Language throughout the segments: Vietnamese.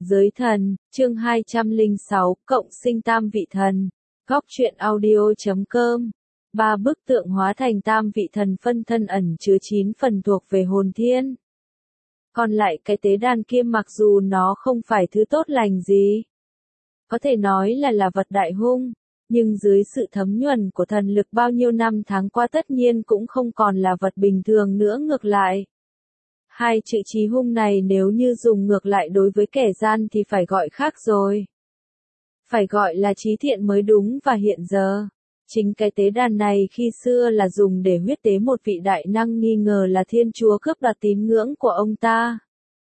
Giới thần, chương 206, cộng sinh tam vị thần. Góc truyện audio.com. 3 bức tượng hóa thành tam vị thần phân thân ẩn chứa 9 phần thuộc về hồn thiên. Còn lại cái tế đàn kia mặc dù nó không phải thứ tốt lành gì, có thể nói là vật đại hung, nhưng dưới sự thấm nhuần của thần lực bao nhiêu năm tháng qua tất nhiên cũng không còn là vật bình thường nữa. Ngược lại, hai chữ chí hung này nếu như dùng ngược lại đối với kẻ gian thì phải gọi khác rồi. Phải gọi là chí thiện mới đúng. Và hiện giờ, chính cái tế đàn này khi xưa là dùng để huyết tế một vị đại năng nghi ngờ là thiên chúa cướp đoạt tín ngưỡng của ông ta.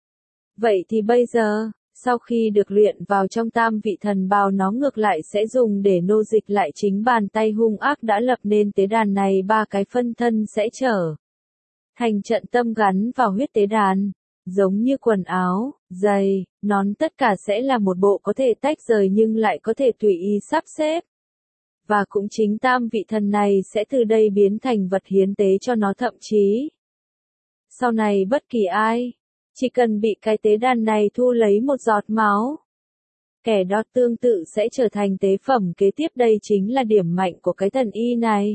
Vậy thì bây giờ, sau khi được luyện vào trong tam vị thần bào, nó ngược lại sẽ dùng để nô dịch lại chính bàn tay hung ác đã lập nên tế đàn này. 3 cái phân thân sẽ trở thành trận tâm gắn vào huyết tế đàn, giống như quần áo, giày, nón tất cả sẽ là một bộ có thể tách rời nhưng lại có thể tùy ý sắp xếp. Và cũng chính tam vị thần này sẽ từ đây biến thành vật hiến tế cho nó. Thậm chí, sau này bất kỳ ai, chỉ cần bị cái tế đàn này thu lấy một giọt máu, kẻ đó tương tự sẽ trở thành tế phẩm kế tiếp. Đây chính là điểm mạnh của cái thần y này.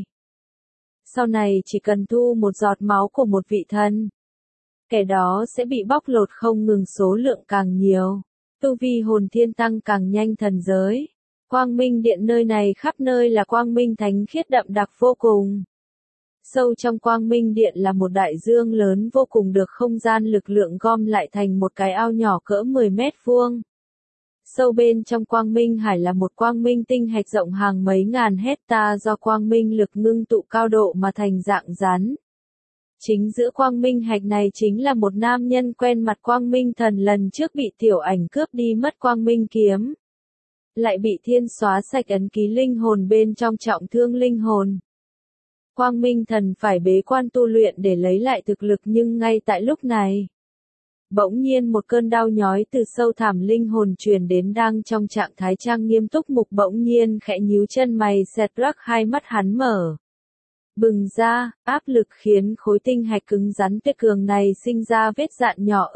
Sau này chỉ cần thu một giọt máu của một vị thần, kẻ đó sẽ bị bóc lột không ngừng, số lượng càng nhiều, tu vi hồn thiên tăng càng nhanh. Thần giới, Quang Minh Điện, nơi này khắp nơi là quang minh thánh khiết đậm đặc vô cùng. Sâu trong Quang Minh Điện là một đại dương lớn vô cùng, được không gian lực lượng gom lại thành một cái ao nhỏ cỡ 10 mét vuông. Sâu bên trong Quang Minh Hải là một quang minh tinh hạch rộng hàng mấy ngàn hecta do quang minh lực ngưng tụ cao độ mà thành dạng rắn. Chính giữa quang minh hạch này chính là một nam nhân quen mặt Quang Minh Thần lần trước bị tiểu ảnh cướp đi mất quang minh kiếm, lại bị thiên xóa sạch ấn ký linh hồn bên trong, trọng thương linh hồn. Quang Minh Thần phải bế quan tu luyện để lấy lại thực lực, nhưng ngay tại lúc này, bỗng nhiên một cơn đau nhói từ sâu thẳm linh hồn truyền đến. Đang trong trạng thái trang nghiêm túc mục, bỗng nhiên khẽ nhíu chân mày, Cedric, hai mắt hắn mở bừng ra, áp lực khiến khối tinh hạch cứng rắn tuyệt cường này sinh ra vết dạn nhỏ.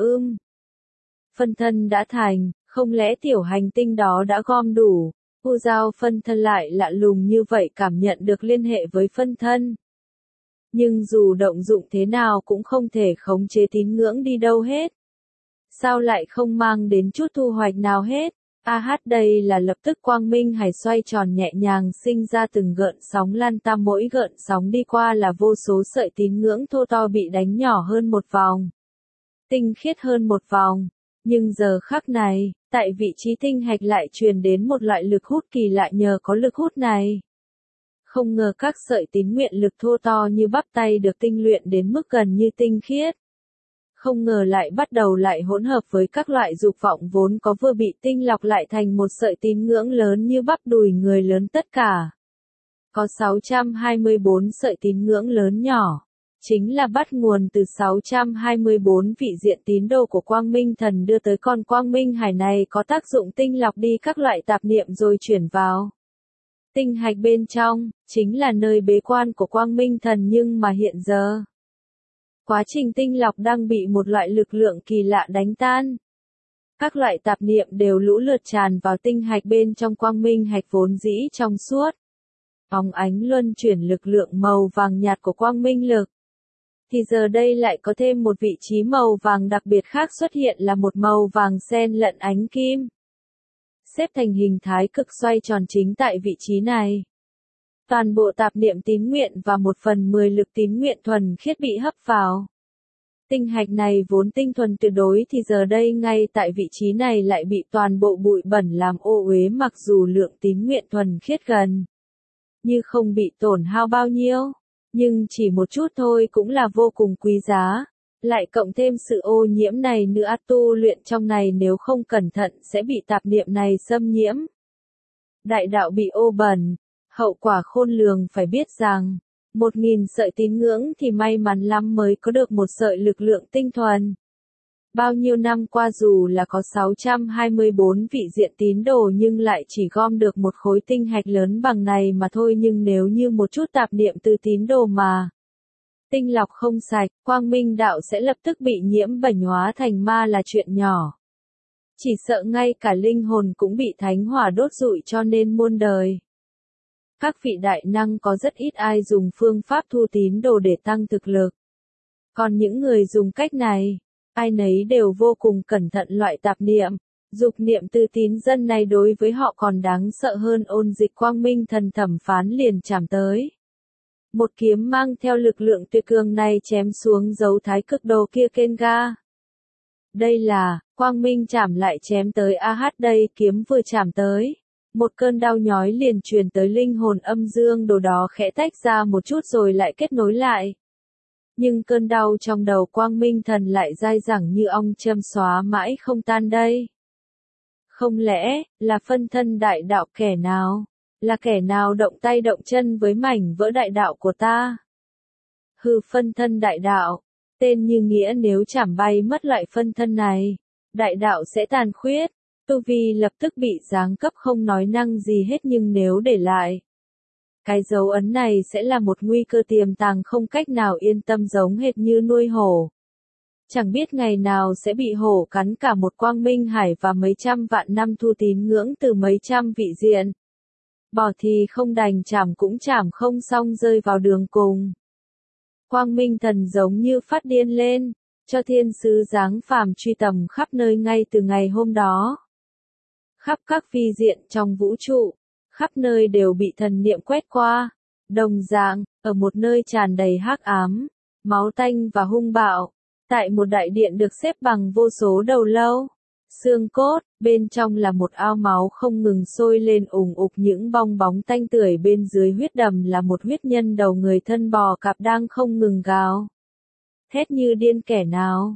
Phân thân đã thành, không lẽ tiểu hành tinh đó đã gom đủ? U Giao phân thân lại lạ lùng như vậy, cảm nhận được liên hệ với phân thân. Nhưng dù động dụng thế nào cũng không thể khống chế tín ngưỡng đi đâu hết. Sao lại không mang đến chút thu hoạch nào hết? Đây là lập tức quang minh hải xoay tròn nhẹ nhàng, sinh ra từng gợn sóng lan tam, mỗi gợn sóng đi qua là vô số sợi tín ngưỡng thô to bị đánh nhỏ hơn một vòng, tinh khiết hơn một vòng. Nhưng giờ khắc này, tại vị trí tinh hạch lại truyền đến một loại lực hút kỳ lạ. Nhờ có lực hút này, không ngờ các sợi tín nguyện lực thô to như bắp tay được tinh luyện đến mức gần như tinh khiết, không ngờ lại bắt đầu lại hỗn hợp với các loại dục vọng vốn có, vừa bị tinh lọc lại thành một sợi tín ngưỡng lớn như bắp đùi người lớn. Tất cả có 624 sợi tín ngưỡng lớn nhỏ, chính là bắt nguồn từ 624 vị diện tín đồ của Quang Minh Thần đưa tới con Quang Minh Hải này, có tác dụng tinh lọc đi các loại tạp niệm rồi chuyển vào tinh hạch bên trong, chính là nơi bế quan của Quang Minh Thần. Nhưng mà hiện giờ, quá trình tinh lọc đang bị một loại lực lượng kỳ lạ đánh tan. Các loại tạp niệm đều lũ lượt tràn vào tinh hạch bên trong. Quang minh hạch vốn dĩ trong suốt, óng ánh luân chuyển lực lượng màu vàng nhạt của quang minh lực, thì giờ đây lại có thêm một vị trí màu vàng đặc biệt khác xuất hiện, là một màu vàng xen lẫn ánh kim, xếp thành hình thái cực xoay tròn. Chính tại vị trí này, toàn bộ tạp niệm tín nguyện và 1/10 lực tín nguyện thuần khiết bị hấp vào. Tinh hạch này vốn tinh thuần tuyệt đối thì giờ đây ngay tại vị trí này lại bị toàn bộ bụi bẩn làm ô uế. Mặc dù lượng tín nguyện thuần khiết gần như không bị tổn hao bao nhiêu, nhưng chỉ một chút thôi cũng là vô cùng quý giá. Lại cộng thêm sự ô nhiễm này nữa, tu luyện trong này nếu không cẩn thận sẽ bị tạp niệm này xâm nhiễm. Đại đạo bị ô bẩn, hậu quả khôn lường. Phải biết rằng, 1000 sợi tín ngưỡng thì may mắn lắm mới có được một sợi lực lượng tinh thuần. Bao nhiêu năm qua dù là có 624 vị diện tín đồ nhưng lại chỉ gom được một khối tinh hạch lớn bằng này mà thôi. Nhưng nếu như một chút tạp niệm từ tín đồ mà tinh lọc không sạch, quang minh đạo sẽ lập tức bị nhiễm bẩn hóa thành ma là chuyện nhỏ. Chỉ sợ ngay cả linh hồn cũng bị thánh hỏa đốt rụi cho nên muôn đời. Các vị đại năng có rất ít ai dùng phương pháp thu tín đồ để tăng thực lực. Còn những người dùng cách này, ai nấy đều vô cùng cẩn thận loại tạp niệm. Dục niệm từ tín dân này đối với họ còn đáng sợ hơn ôn dịch quang minh thần thẩm phán liền chạm tới. Một kiếm mang theo lực lượng tuyệt cường này chém xuống dấu thái cực đồ kia Kenga. Đây là, quang minh chạm lại chém tới đây kiếm vừa chạm tới. Một cơn đau nhói liền truyền tới linh hồn âm dương đồ đó khẽ tách ra một chút rồi lại kết nối lại. Nhưng cơn đau trong đầu quang minh thần lại dai dẳng như ong châm xóa mãi không tan đây. Không lẽ, là phân thân đại đạo kẻ nào? Là kẻ nào động tay động chân với mảnh vỡ đại đạo của ta? Hư phân thân đại đạo, tên như nghĩa nếu chảm bay mất loại phân thân này, đại đạo sẽ tàn khuyết, tu vi lập tức bị giáng cấp không nói năng gì hết nhưng nếu để lại. Cái dấu ấn này sẽ là một nguy cơ tiềm tàng không cách nào yên tâm giống hệt như nuôi hổ. Chẳng biết ngày nào sẽ bị hổ cắn cả một quang minh hải và mấy trăm vạn năm thu tín ngưỡng từ mấy trăm vị diện. Bỏ thì không đành chảm cũng chảm không xong rơi vào đường cùng. Quang minh thần giống như phát điên lên, cho thiên sứ giáng phàm truy tầm khắp nơi ngay từ ngày hôm đó. Khắp các vi diện trong vũ trụ, khắp nơi đều bị thần niệm quét qua. Đồng dạng, ở một nơi tràn đầy hắc ám, máu tanh và hung bạo, tại một đại điện được xếp bằng vô số đầu lâu, xương cốt, bên trong là một ao máu không ngừng sôi lên ủng ục những bong bóng tanh tưởi bên dưới huyết đầm là một huyết nhân đầu người thân bò cạp đang không ngừng gào. Thét như điên kẻ nào,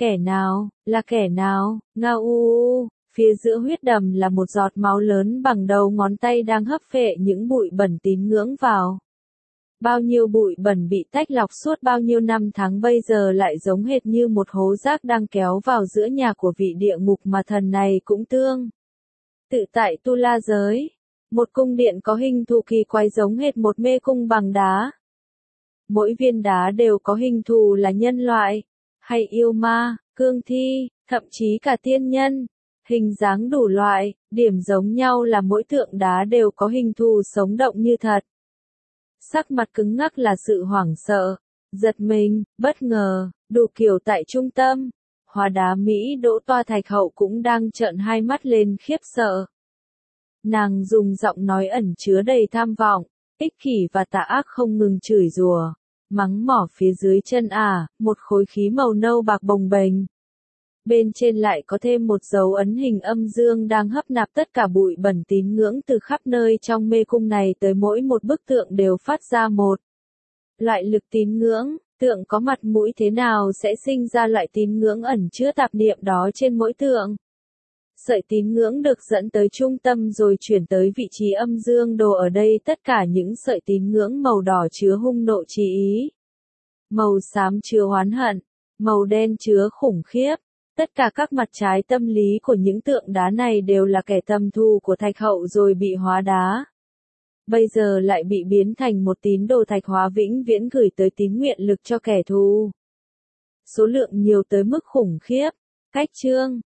là kẻ nào, ngao u. Phía giữa huyết đầm là một giọt máu lớn bằng đầu ngón tay đang hấp phệ những bụi bẩn tín ngưỡng vào. Bao nhiêu bụi bẩn bị tách lọc suốt bao nhiêu năm tháng bây giờ lại giống hệt như một hố rác đang kéo vào giữa nhà của vị địa ngục mà thần này cũng tương. Tự tại Tu La giới, một cung điện có hình thù kỳ quái giống hệt một mê cung bằng đá. Mỗi viên đá đều có hình thù là nhân loại, hay yêu ma, cương thi, thậm chí cả tiên nhân. Hình dáng đủ loại, điểm giống nhau là mỗi tượng đá đều có hình thù sống động như thật. Sắc mặt cứng ngắc là sự hoảng sợ, giật mình, bất ngờ, đủ kiểu tại trung tâm. Hóa đá Mỹ Đỗ Toa Thạch Hậu cũng đang trợn hai mắt lên khiếp sợ. Nàng dùng giọng nói ẩn chứa đầy tham vọng, ích kỷ và tà ác không ngừng chửi rủa, mắng mỏ phía dưới chân một khối khí màu nâu bạc bồng bềnh. Bên trên lại có thêm một dấu ấn hình âm dương đang hấp nạp tất cả bụi bẩn tín ngưỡng từ khắp nơi trong mê cung này tới mỗi một bức tượng đều phát ra một loại lực tín ngưỡng, tượng có mặt mũi thế nào sẽ sinh ra loại tín ngưỡng ẩn chứa tạp niệm đó trên mỗi tượng. Sợi tín ngưỡng được dẫn tới trung tâm rồi chuyển tới vị trí âm dương đồ ở đây tất cả những sợi tín ngưỡng màu đỏ chứa hung nộ chí ý, màu xám chứa oán hận, màu đen chứa khủng khiếp. Tất cả các mặt trái tâm lý của những tượng đá này đều là kẻ tầm thù của Thạch Hậu rồi bị hóa đá. Bây giờ lại bị biến thành một tín đồ thạch hóa vĩnh viễn gửi tới tín nguyện lực cho kẻ thù. Số lượng nhiều tới mức khủng khiếp. Cách chương